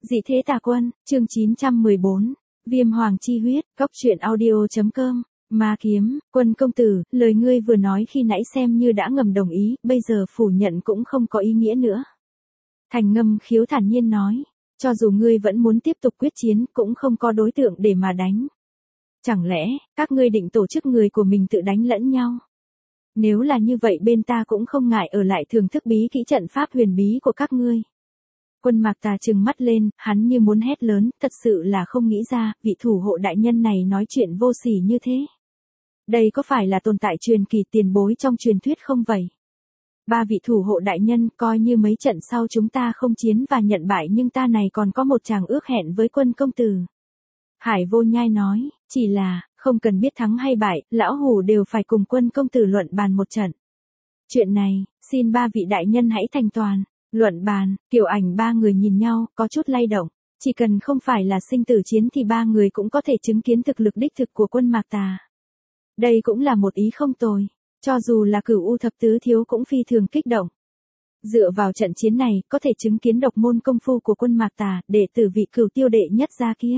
Dị thế tà quân, chương 914, Viêm hoàng chi huyết, góc truyện audio.com, ma kiếm, Quân công tử, lời ngươi vừa nói khi nãy xem như đã ngầm đồng ý, bây giờ phủ nhận cũng không có ý nghĩa nữa. Thành Ngâm Khiếu thản nhiên nói, cho dù ngươi vẫn muốn tiếp tục quyết chiến cũng không có đối tượng để mà đánh. Chẳng lẽ, các ngươi định tổ chức người của mình tự đánh lẫn nhau? Nếu là như vậy bên ta cũng không ngại ở lại thưởng thức bí kỹ trận pháp huyền bí của các ngươi. Quân Mạc Tà trừng mắt lên, hắn như muốn hét lớn, thật sự là không nghĩ ra, vị thủ hộ đại nhân này nói chuyện vô sỉ như thế. Đây có phải là tồn tại truyền kỳ tiền bối trong truyền thuyết không vậy? Ba vị thủ hộ đại nhân, coi như mấy trận sau chúng ta không chiến và nhận bại nhưng ta này còn có một chàng ước hẹn với Quân công tử. Hải Vô Nhai nói, chỉ là, không cần biết thắng hay bại, lão hủ đều phải cùng Quân công tử luận bàn một trận. Chuyện này, xin ba vị đại nhân hãy thành toàn. Luận bàn, Kiều Ảnh ba người nhìn nhau, có chút lay động. Chỉ cần không phải là sinh tử chiến thì ba người cũng có thể chứng kiến thực lực đích thực của Quân Mạc Tà. Đây cũng là một ý không tồi. Cho dù là Cửu U thập tứ thiếu cũng phi thường kích động. Dựa vào trận chiến này, có thể chứng kiến độc môn công phu của Quân Mạc Tà, đệ tử vị Cửu tiêu đệ nhất gia kia.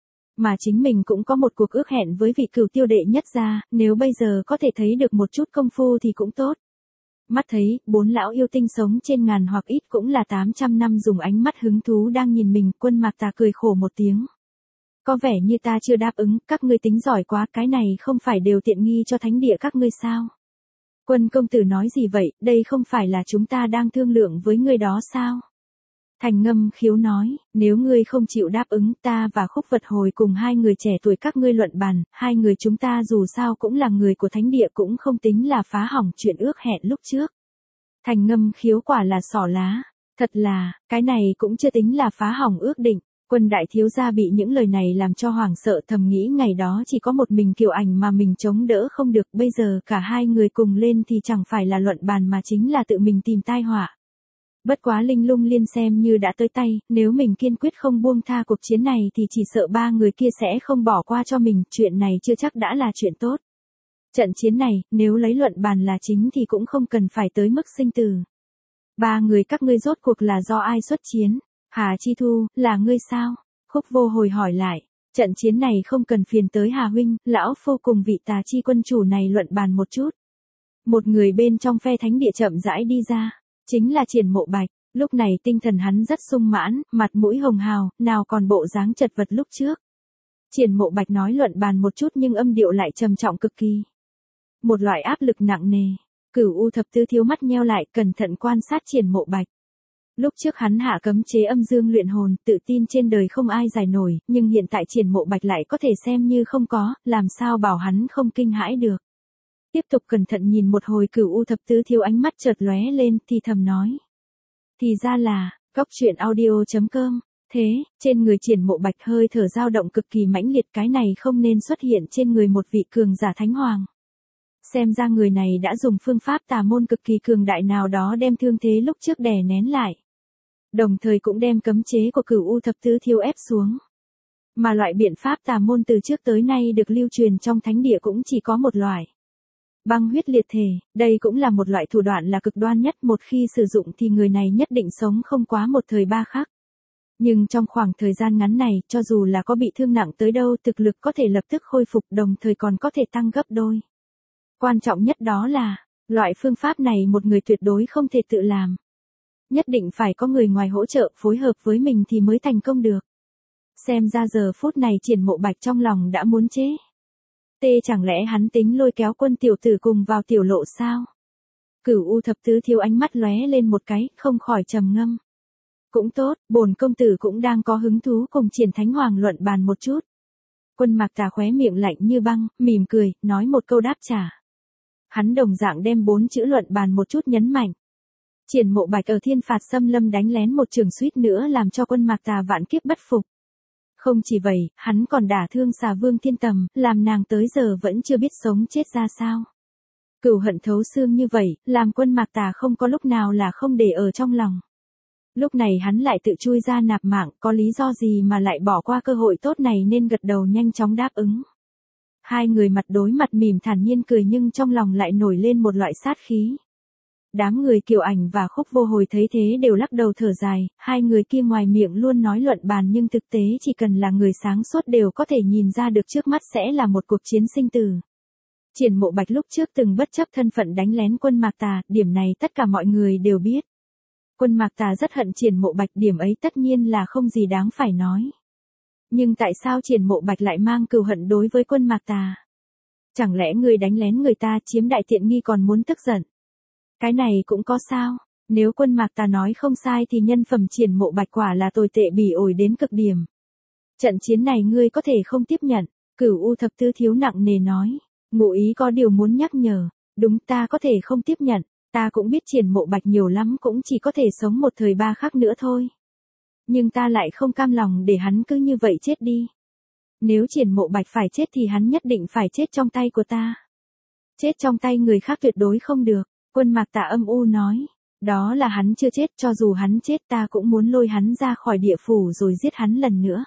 Mà chính mình cũng có một cuộc ước hẹn với vị Cửu tiêu đệ nhất gia, nếu bây giờ có thể thấy được một chút công phu thì cũng tốt. Mắt thấy, bốn lão yêu tinh sống trên ngàn hoặc ít cũng là 800 năm dùng ánh mắt hứng thú đang nhìn mình, Quân Mạc Tà cười khổ một tiếng. Có vẻ như ta chưa đáp ứng, các ngươi tính giỏi quá, cái này không phải đều tiện nghi cho thánh địa các ngươi sao? Quân công tử nói gì vậy, đây không phải là chúng ta đang thương lượng với ngươi đó sao? Thành Ngâm Khiếu nói, nếu ngươi không chịu đáp ứng ta và Khúc Vật Hồi cùng hai người trẻ tuổi các ngươi luận bàn, hai người chúng ta dù sao cũng là người của thánh địa cũng không tính là phá hỏng chuyện ước hẹn lúc trước. Thành Ngâm Khiếu quả là xỏ lá, thật là, cái này cũng chưa tính là phá hỏng ước định. Quân đại thiếu gia bị những lời này làm cho hoảng sợ, thầm nghĩ ngày đó chỉ có một mình Kiều Ảnh mà mình chống đỡ không được, bây giờ cả hai người cùng lên thì chẳng phải là luận bàn mà chính là tự mình tìm tai họa. Bất quá Linh Lung Liên xem như đã tới tay, nếu mình kiên quyết không buông tha cuộc chiến này thì chỉ sợ ba người kia sẽ không bỏ qua cho mình, chuyện này chưa chắc đã là chuyện tốt. Trận chiến này, nếu lấy luận bàn là chính thì cũng không cần phải tới mức sinh tử. Ba người các ngươi rốt cuộc là do ai xuất chiến? Hà Chi Thu, là ngươi sao? Khúc Vô Hồi hỏi lại, trận chiến này không cần phiền tới Hà huynh, lão phu cùng vị Tà Chi quân chủ này luận bàn một chút. Một người bên trong phe thánh địa chậm rãi đi ra. Chính là Triển Mộ Bạch, lúc này tinh thần hắn rất sung mãn, mặt mũi hồng hào, nào còn bộ dáng chật vật lúc trước. Triển Mộ Bạch nói luận bàn một chút nhưng âm điệu lại trầm trọng cực kỳ. Một loại áp lực nặng nề, Cửu U thập tứ thiếu mắt nheo lại cẩn thận quan sát Triển Mộ Bạch. Lúc trước hắn hạ cấm chế âm dương luyện hồn, tự tin trên đời không ai giải nổi, nhưng hiện tại Triển Mộ Bạch lại có thể xem như không có, làm sao bảo hắn không kinh hãi được. Tiếp tục cẩn thận nhìn một hồi, Cửu U thập tứ thiếu ánh mắt chợt lóe lên thì thầm nói. Thì ra là, góc truyện audio.com, thế, trên người Triển Mộ Bạch hơi thở dao động cực kỳ mãnh liệt, cái này không nên xuất hiện trên người một vị cường giả thánh hoàng. Xem ra người này đã dùng phương pháp tà môn cực kỳ cường đại nào đó đem thương thế lúc trước đè nén lại. Đồng thời cũng đem cấm chế của Cửu U thập tứ thiếu ép xuống. Mà loại biện pháp tà môn từ trước tới nay được lưu truyền trong thánh địa cũng chỉ có một loại. Băng huyết liệt thể, đây cũng là một loại thủ đoạn là cực đoan nhất, một khi sử dụng thì người này nhất định sống không quá một thời ba khắc. Nhưng trong khoảng thời gian ngắn này, cho dù là có bị thương nặng tới đâu, thực lực có thể lập tức khôi phục, đồng thời còn có thể tăng gấp đôi. Quan trọng nhất đó là, loại phương pháp này một người tuyệt đối không thể tự làm. Nhất định phải có người ngoài hỗ trợ phối hợp với mình thì mới thành công được. Xem ra giờ phút này Triển Mộ Bạch trong lòng đã muốn chế. Chẳng lẽ hắn tính lôi kéo Quân tiểu tử cùng vào tiểu lộ sao? Cửu U thập tứ thiếu ánh mắt lóe lên một cái, không khỏi trầm ngâm. Cũng tốt, bổn công tử cũng đang có hứng thú cùng Triển Thánh Hoàng luận bàn một chút. Quân Mạc Tà khóe miệng lạnh như băng, mỉm cười, nói một câu đáp trả. Hắn đồng dạng đem 4 chữ luận bàn một chút nhấn mạnh. Triển Mộ Bạch ở Thiên Phạt Xâm Lâm đánh lén một trường suýt nữa làm cho Quân Mạc Tà vạn kiếp bất phục. Không chỉ vậy, hắn còn đả thương Xà Vương Thiên Tầm, làm nàng tới giờ vẫn chưa biết sống chết ra sao. Cửu hận thấu xương như vậy, làm Quân Mạc Tà không có lúc nào là không để ở trong lòng. Lúc này hắn lại tự chui ra nạp mạng, có lý do gì mà lại bỏ qua cơ hội tốt này nên gật đầu nhanh chóng đáp ứng. Hai người mặt đối mặt mỉm thản nhiên cười nhưng trong lòng lại nổi lên một loại sát khí. Đám người Kiều Ảnh và Khúc Vô Hồi thấy thế đều lắc đầu thở dài, hai người kia ngoài miệng luôn nói luận bàn nhưng thực tế chỉ cần là người sáng suốt đều có thể nhìn ra được trước mắt sẽ là một cuộc chiến sinh tử. Triển Mộ Bạch lúc trước từng bất chấp thân phận đánh lén Quân Mạc Tà, điểm này tất cả mọi người đều biết. Quân Mạc Tà rất hận Triển Mộ Bạch, điểm ấy tất nhiên là không gì đáng phải nói. Nhưng tại sao Triển Mộ Bạch lại mang cừu hận đối với Quân Mạc Tà? Chẳng lẽ người đánh lén người ta chiếm đại tiện nghi còn muốn tức giận? Cái này cũng có sao? Nếu Quân Mạc Tà nói không sai thì nhân phẩm Triển Mộ Bạch quả là tồi tệ bỉ ổi đến cực điểm. Trận chiến này ngươi có thể không tiếp nhận, Cửu U Thập Tứ Thiếu nặng nề nói. Ngụ Ý có điều muốn nhắc nhở, đúng ta có thể không tiếp nhận, ta cũng biết Triển Mộ Bạch nhiều lắm cũng chỉ có thể sống một thời ba khắc nữa thôi. Nhưng ta lại không cam lòng để hắn cứ như vậy chết đi. Nếu Triển Mộ Bạch phải chết thì hắn nhất định phải chết trong tay của ta. Chết trong tay người khác tuyệt đối không được, Quân Mạc Tà âm u nói. Đó là hắn chưa chết, cho dù hắn chết ta cũng muốn lôi hắn ra khỏi địa phủ rồi giết hắn lần nữa.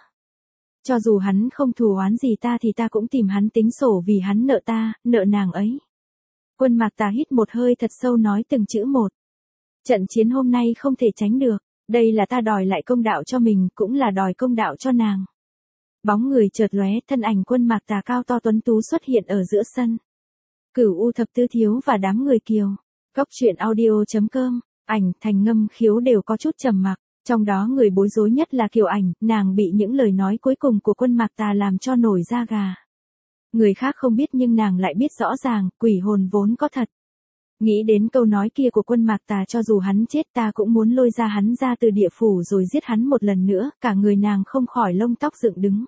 Cho dù hắn không thù oán gì ta thì ta cũng tìm hắn tính sổ vì hắn nợ ta, nợ nàng ấy. Quân Mạc Tà hít một hơi thật sâu nói từng chữ một. Trận chiến hôm nay không thể tránh được, đây là ta đòi lại công đạo cho mình, cũng là đòi công đạo cho nàng. Bóng người chợt lóe, thân ảnh Quân Mạc Tà cao to tuấn tú xuất hiện ở giữa sân. Cửu U Thập Tứ Thiếu và đám người Kiều. Cốc truyện audio.com, Ảnh, Thành, Ngâm, Khiếu đều có chút trầm mặc. Trong đó người bối rối nhất là Kiều Ảnh, nàng bị những lời nói cuối cùng của Quân Mạc Tà làm cho nổi da gà. Người khác không biết nhưng nàng lại biết rõ ràng, quỷ hồn vốn có thật. Nghĩ đến câu nói kia của Quân Mạc Tà, cho dù hắn chết ta cũng muốn lôi ra hắn ra từ địa phủ rồi giết hắn một lần nữa, cả người nàng không khỏi lông tóc dựng đứng.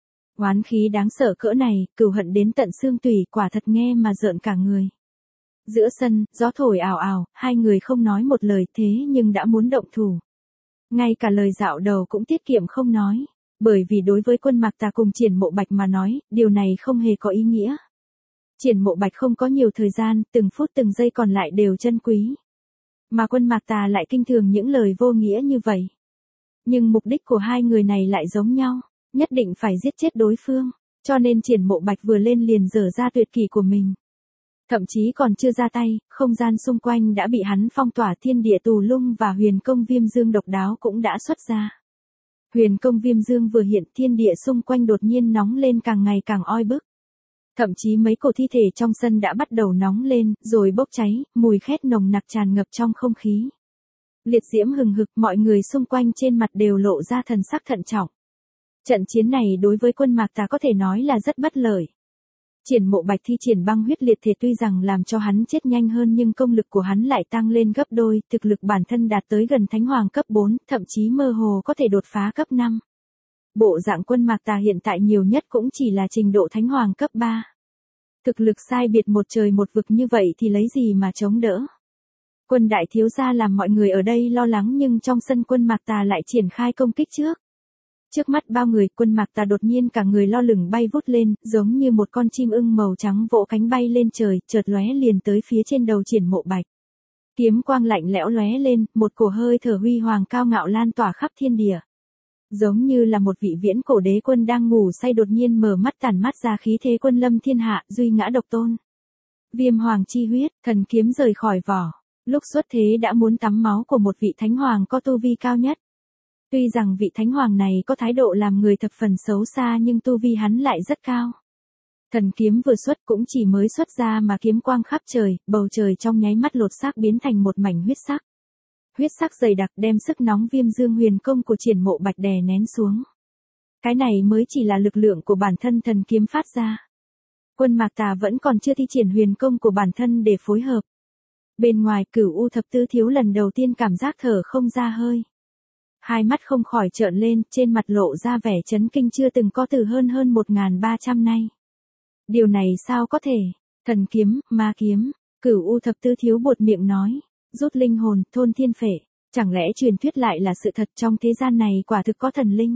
Oán khí đáng sợ cỡ này, cừu hận đến tận xương tủy, quả thật nghe mà rợn cả người. Giữa sân, gió thổi ào ào, hai người không nói một lời thế nhưng đã muốn động thủ. Ngay cả lời dạo đầu cũng tiết kiệm không nói, bởi vì đối với Quân Mạc Tà cùng Triển Mộ Bạch mà nói, điều này không hề có ý nghĩa. Triển Mộ Bạch không có nhiều thời gian, từng phút từng giây còn lại đều chân quý. Mà Quân Mạc Tà lại kinh thường những lời vô nghĩa như vậy. Nhưng mục đích của hai người này lại giống nhau, nhất định phải giết chết đối phương, cho nên Triển Mộ Bạch vừa lên liền dở ra tuyệt kỹ của mình. Thậm chí còn chưa ra tay, không gian xung quanh đã bị hắn phong tỏa, thiên địa tù lung và huyền công viêm dương độc đáo cũng đã xuất ra. Huyền công viêm dương vừa hiện, thiên địa xung quanh đột nhiên nóng lên càng ngày càng oi bức. Thậm chí mấy cổ thi thể trong sân đã bắt đầu nóng lên, rồi bốc cháy, mùi khét nồng nặc tràn ngập trong không khí. Liệt diễm hừng hực, mọi người xung quanh trên mặt đều lộ ra thần sắc thận trọng. Trận chiến này đối với Quân Mạc Tà có thể nói là rất bất lợi. Triển Mộ Bạch thi triển băng huyết liệt thể tuy rằng làm cho hắn chết nhanh hơn nhưng công lực của hắn lại tăng lên gấp đôi, thực lực bản thân đạt tới gần Thánh Hoàng cấp 4, thậm chí mơ hồ có thể đột phá cấp 5. Bộ dạng Quân Mạc Tà hiện tại nhiều nhất cũng chỉ là trình độ Thánh Hoàng cấp 3. Thực lực sai biệt một trời một vực như vậy thì lấy gì mà chống đỡ. Quân đại thiếu gia làm mọi người ở đây lo lắng nhưng trong sân Quân Mạc Tà lại triển khai công kích trước. Trước mắt bao người, Quân Mạc Tà đột nhiên cả người lo lửng bay vút lên, giống như một con chim ưng màu trắng vỗ cánh bay lên trời, chợt lóe liền tới phía trên đầu Triển Mộ Bạch. Kiếm quang lạnh lẽo lóe lên, một cổ hơi thở huy hoàng cao ngạo lan tỏa khắp thiên địa. Giống như là một vị viễn cổ đế quân đang ngủ say đột nhiên mở mắt tản mát ra khí thế quân lâm thiên hạ, duy ngã độc tôn. Viêm hoàng chi huyết, thần kiếm rời khỏi vỏ. Lúc xuất thế đã muốn tắm máu của một vị thánh hoàng có tu vi cao nhất. Tuy rằng vị thánh hoàng này có thái độ làm người thập phần xấu xa nhưng tu vi hắn lại rất cao. Thần kiếm vừa xuất cũng chỉ mới xuất ra mà kiếm quang khắp trời, bầu trời trong nháy mắt lột xác biến thành một mảnh huyết sắc. Huyết sắc dày đặc đem sức nóng viêm dương huyền công của Triển Mộ Bạch đè nén xuống. Cái này mới chỉ là lực lượng của bản thân thần kiếm phát ra. Quân Mạc Tà vẫn còn chưa thi triển huyền công của bản thân để phối hợp. Bên ngoài, Cửu U Thập Tứ Thiếu lần đầu tiên cảm giác thở không ra hơi. Hai mắt không khỏi trợn lên, trên mặt lộ ra vẻ chấn kinh chưa từng có từ hơn 1300 nay. Điều này sao có thể? Thần kiếm, ma kiếm, Cửu U Thập Tứ Thiếu buột miệng nói, rút linh hồn, thôn thiên phệ, chẳng lẽ truyền thuyết lại là sự thật, trong thế gian này quả thực có thần linh.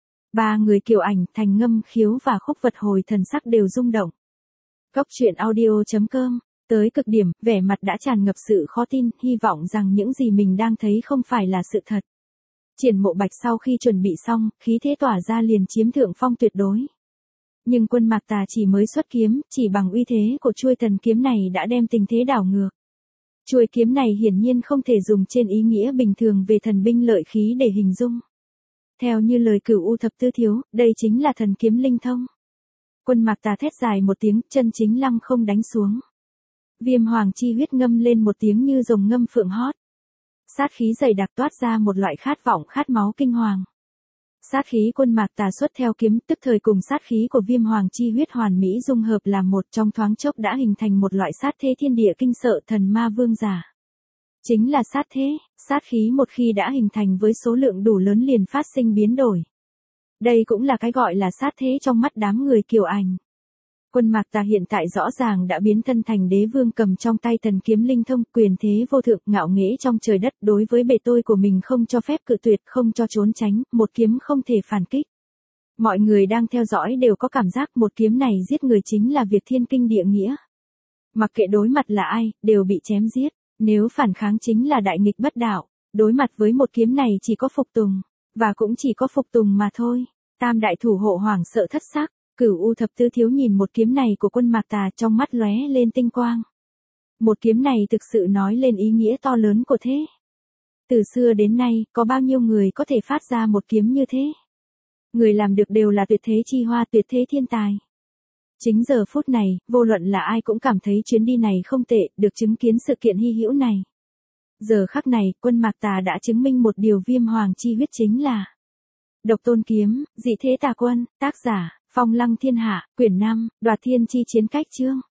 Ba người Kiều Ảnh, Thành, Ngâm, Khiếu và Khúc Vật Hồi thần sắc đều rung động. Cốc truyện audio.com, tới cực điểm, vẻ mặt đã tràn ngập sự khó tin, hy vọng rằng những gì mình đang thấy không phải là sự thật. Triển Mộ Bạch sau khi chuẩn bị xong, khí thế tỏa ra liền chiếm thượng phong tuyệt đối. Nhưng Quân Mạc Tà chỉ mới xuất kiếm, chỉ bằng uy thế của chuôi thần kiếm này đã đem tình thế đảo ngược. Chuôi kiếm này hiển nhiên không thể dùng trên ý nghĩa bình thường về thần binh lợi khí để hình dung. Theo như lời Cửu U Thập Tứ Thiếu, đây chính là thần kiếm linh thông. Quân Mạc Tà thét dài một tiếng, chân chính lăng không đánh xuống. Viêm hoàng chi huyết ngâm lên một tiếng như rồng ngâm phượng hót. Sát khí dày đặc toát ra một loại khát vọng khát máu kinh hoàng. Sát khí Quân Mạc Tà xuất theo kiếm, tức thời cùng sát khí của Viêm hoàng chi huyết hoàn mỹ dung hợp làm một, trong thoáng chốc đã hình thành một loại sát thế thiên địa kinh sợ thần ma vương giả. Chính là sát thế, sát khí một khi đã hình thành với số lượng đủ lớn liền phát sinh biến đổi. Đây cũng là cái gọi là sát thế trong mắt đám người Kiều Ảnh. Quân Mạc Tà hiện tại rõ ràng đã biến thân thành đế vương, cầm trong tay thần kiếm linh thông, quyền thế vô thượng, ngạo nghễ trong trời đất, đối với bề tôi của mình không cho phép cự tuyệt, không cho trốn tránh, một kiếm không thể phản kích. Mọi người đang theo dõi đều có cảm giác một kiếm này giết người chính là việc thiên kinh địa nghĩa. Mặc kệ đối mặt là ai, đều bị chém giết, nếu phản kháng chính là đại nghịch bất đạo, đối mặt với một kiếm này chỉ có phục tùng, và cũng chỉ có phục tùng mà thôi. Tam đại thủ hộ hoảng sợ thất sắc. Cửu U Thập Tứ Thiếu nhìn một kiếm này của Quân Mạc Tà, trong mắt lóe lên tinh quang. Một kiếm này thực sự nói lên ý nghĩa to lớn của thế. Từ xưa đến nay, có bao nhiêu người có thể phát ra một kiếm như thế? Người làm được đều là tuyệt thế chi hoa, tuyệt thế thiên tài. Chính giờ phút này, vô luận là ai cũng cảm thấy chuyến đi này không tệ, được chứng kiến sự kiện hy hữu này. Giờ khắc này, Quân Mạc Tà đã chứng minh một điều, Viêm hoàng chi huyết chính là độc tôn kiếm, dị thế tà quân, tác giả Phong Lăng Thiên Hạ, quyển 5, Đoạt Thiên Chi Chiến Cách chương.